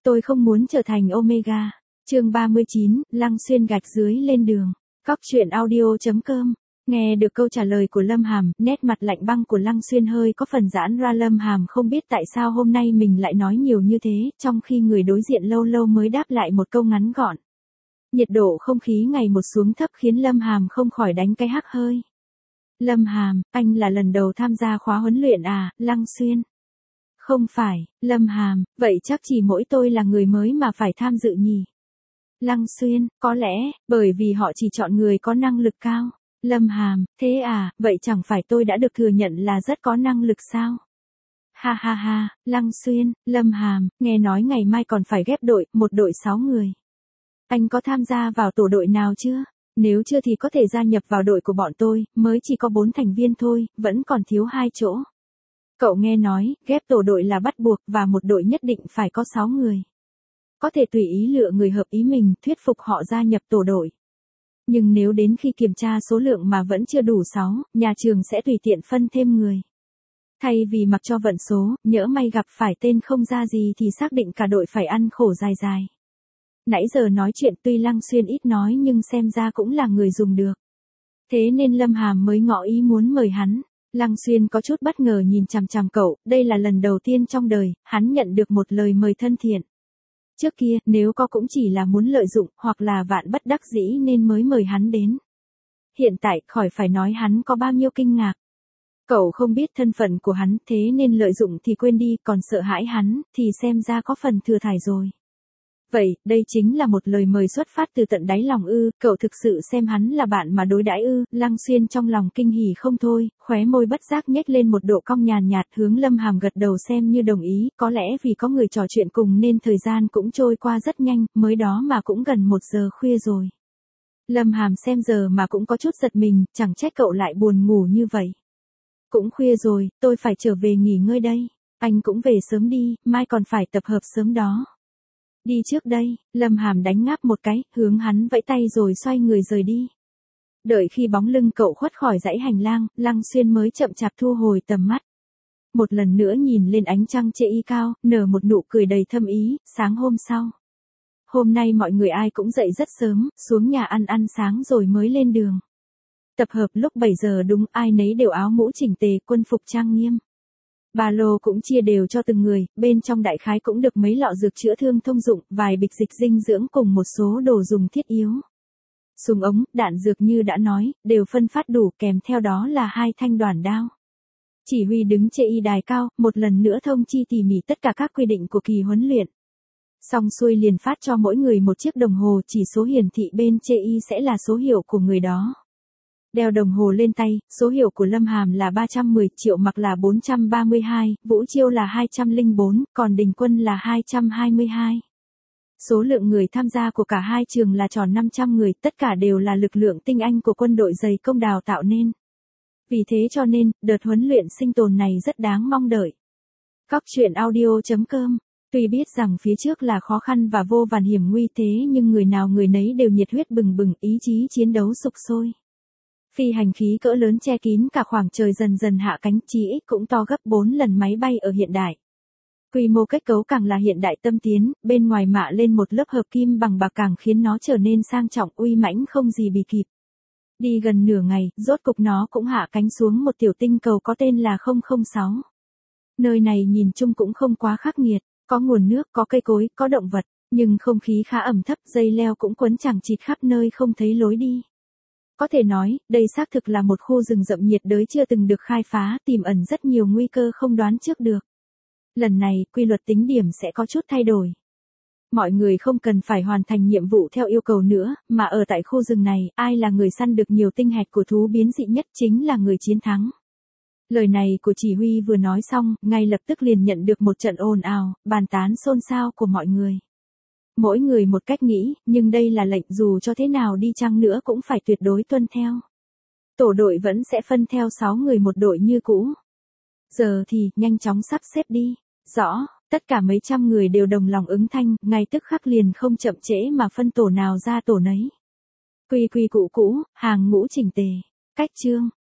Tôi không muốn trở thành Omega. Chương 39, Lăng Xuyên gạch dưới lên đường. Cóc truyện audio.com. Nghe được câu trả lời của Lâm Hàm, nét mặt lạnh băng của Lăng Xuyên hơi có phần giãn ra. Lâm Hàm không biết tại sao hôm nay mình lại nói nhiều như thế, trong khi người đối diện lâu lâu mới đáp lại một câu ngắn gọn. Nhiệt độ không khí ngày một xuống thấp khiến Lâm Hàm không khỏi đánh cái hắc hơi. Lâm Hàm, anh là lần đầu tham gia khóa huấn luyện à? Lăng Xuyên. Không phải, Lâm Hàm, vậy chắc chỉ mỗi tôi là người mới mà phải tham dự nhỉ? Lăng Xuyên, có lẽ, bởi vì họ chỉ chọn người có năng lực cao. Lâm Hàm, thế à, vậy chẳng phải tôi đã được thừa nhận là rất có năng lực sao? Ha ha ha, Lăng Xuyên, Lâm Hàm, nghe nói ngày mai còn phải ghép đội, một đội 6 người. Anh có tham gia vào tổ đội nào chưa? Nếu chưa thì có thể gia nhập vào đội của bọn tôi, mới chỉ có 4 thành viên thôi, vẫn còn thiếu 2 chỗ. Cậu nghe nói, ghép tổ đội là bắt buộc và một đội nhất định phải có 6 người. Có thể tùy ý lựa người hợp ý mình, thuyết phục họ gia nhập tổ đội. Nhưng nếu đến khi kiểm tra số lượng mà vẫn chưa đủ 6, nhà trường sẽ tùy tiện phân thêm người. Thay vì mặc cho vận số, nhỡ may gặp phải tên không ra gì thì xác định cả đội phải ăn khổ dài dài. Nãy giờ nói chuyện tuy Lăng Xuyên ít nói nhưng xem ra cũng là người dùng được. Thế nên Lâm Hàm mới ngỏ ý muốn mời hắn. Lăng Xuyên có chút bất ngờ nhìn chằm chằm cậu, đây là lần đầu tiên trong đời, hắn nhận được một lời mời thân thiện. Trước kia, nếu có cũng chỉ là muốn lợi dụng, hoặc là vạn bất đắc dĩ nên mới mời hắn đến. Hiện tại, khỏi phải nói hắn có bao nhiêu kinh ngạc. Cậu không biết thân phận của hắn, thế nên lợi dụng thì quên đi, còn sợ hãi hắn, thì xem ra có phần thừa thải rồi. Vậy, đây chính là một lời mời xuất phát từ tận đáy lòng ư? Cậu thực sự xem hắn là bạn mà đối đãi ư? Lăng Xuyên trong lòng kinh hỉ không thôi, khóe môi bất giác nhếch lên một độ cong nhàn nhạt, hướng Lâm Hàm gật đầu xem như đồng ý, có lẽ vì có người trò chuyện cùng nên thời gian cũng trôi qua rất nhanh, mới đó mà cũng gần 1 giờ khuya rồi. Lâm Hàm xem giờ mà cũng có chút giật mình, chẳng trách cậu lại buồn ngủ như vậy. Cũng khuya rồi, tôi phải trở về nghỉ ngơi đây. Anh cũng về sớm đi, mai còn phải tập hợp sớm đó. Đi trước đây, Lâm Hàm đánh ngáp một cái, hướng hắn vẫy tay rồi xoay người rời đi. Đợi khi bóng lưng cậu khuất khỏi dãy hành lang, Lăng Xuyên mới chậm chạp thu hồi tầm mắt. Một lần nữa nhìn lên ánh trăng chê y cao, nở một nụ cười đầy thâm ý. Sáng hôm sau. Hôm nay mọi người ai cũng dậy rất sớm, xuống nhà ăn sáng rồi mới lên đường. Tập hợp lúc 7 giờ đúng, ai nấy đều áo mũ chỉnh tề, quân phục trang nghiêm. Ba lô cũng chia đều cho từng người, bên trong đại khái cũng được mấy lọ dược chữa thương thông dụng, vài bịch dịch dinh dưỡng cùng một số đồ dùng thiết yếu. Súng ống, đạn dược như đã nói, đều phân phát đủ, kèm theo đó là 2 thanh đoản đao. Chỉ huy đứng trên y đài cao, một lần nữa thông chi tỉ mỉ tất cả các quy định của kỳ huấn luyện. Xong xuôi liền phát cho mỗi người một chiếc đồng hồ, chỉ số hiển thị bên trên y sẽ là số hiệu của người đó. Đeo đồng hồ lên tay, số hiệu của Lâm Hàm là 310, Triệu Mặc là 432, Vũ Chiêu là 204, còn Đình Quân là 222. Số lượng người tham gia của cả hai trường là tròn 500 người, tất cả đều là lực lượng tinh anh của quân đội dày công đào tạo nên. Vì thế cho nên, đợt huấn luyện sinh tồn này rất đáng mong đợi. Cóc truyện audio.com. Tuy biết rằng phía trước là khó khăn và vô vàn hiểm nguy thế nhưng người nào người nấy đều nhiệt huyết bừng bừng, ý chí chiến đấu sục sôi. Phi hành khí cỡ lớn che kín cả khoảng trời dần dần hạ cánh, chí ít cũng to gấp 4 lần máy bay ở hiện đại. Quy mô kết cấu càng là hiện đại tâm tiến, bên ngoài mạ lên một lớp hợp kim bằng bạc càng khiến nó trở nên sang trọng uy mãnh không gì bì kịp. Đi gần nửa ngày, rốt cục nó cũng hạ cánh xuống một tiểu tinh cầu có tên là 006. Nơi này nhìn chung cũng không quá khắc nghiệt, có nguồn nước, có cây cối, có động vật, nhưng không khí khá ẩm thấp, dây leo cũng quấn chằng chịt khắp nơi không thấy lối đi. Có thể nói, đây xác thực là một khu rừng rậm nhiệt đới chưa từng được khai phá, tiềm ẩn rất nhiều nguy cơ không đoán trước được. Lần này, quy luật tính điểm sẽ có chút thay đổi. Mọi người không cần phải hoàn thành nhiệm vụ theo yêu cầu nữa, mà ở tại khu rừng này, ai là người săn được nhiều tinh hạch của thú biến dị nhất chính là người chiến thắng. Lời này của chỉ huy vừa nói xong, ngay lập tức liền nhận được một trận ồn ào, bàn tán xôn xao của mọi người. Mỗi người một cách nghĩ, nhưng đây là lệnh dù cho thế nào đi chăng nữa cũng phải tuyệt đối tuân theo. Tổ đội vẫn sẽ phân theo 6 người một đội như cũ. Giờ thì, nhanh chóng sắp xếp đi. Rõ, tất cả mấy trăm người đều đồng lòng ứng thanh, ngay tức khắc liền không chậm trễ mà phân tổ nào ra tổ nấy. Quy quy cũ cũ, hàng ngũ chỉnh tề. Cách chương,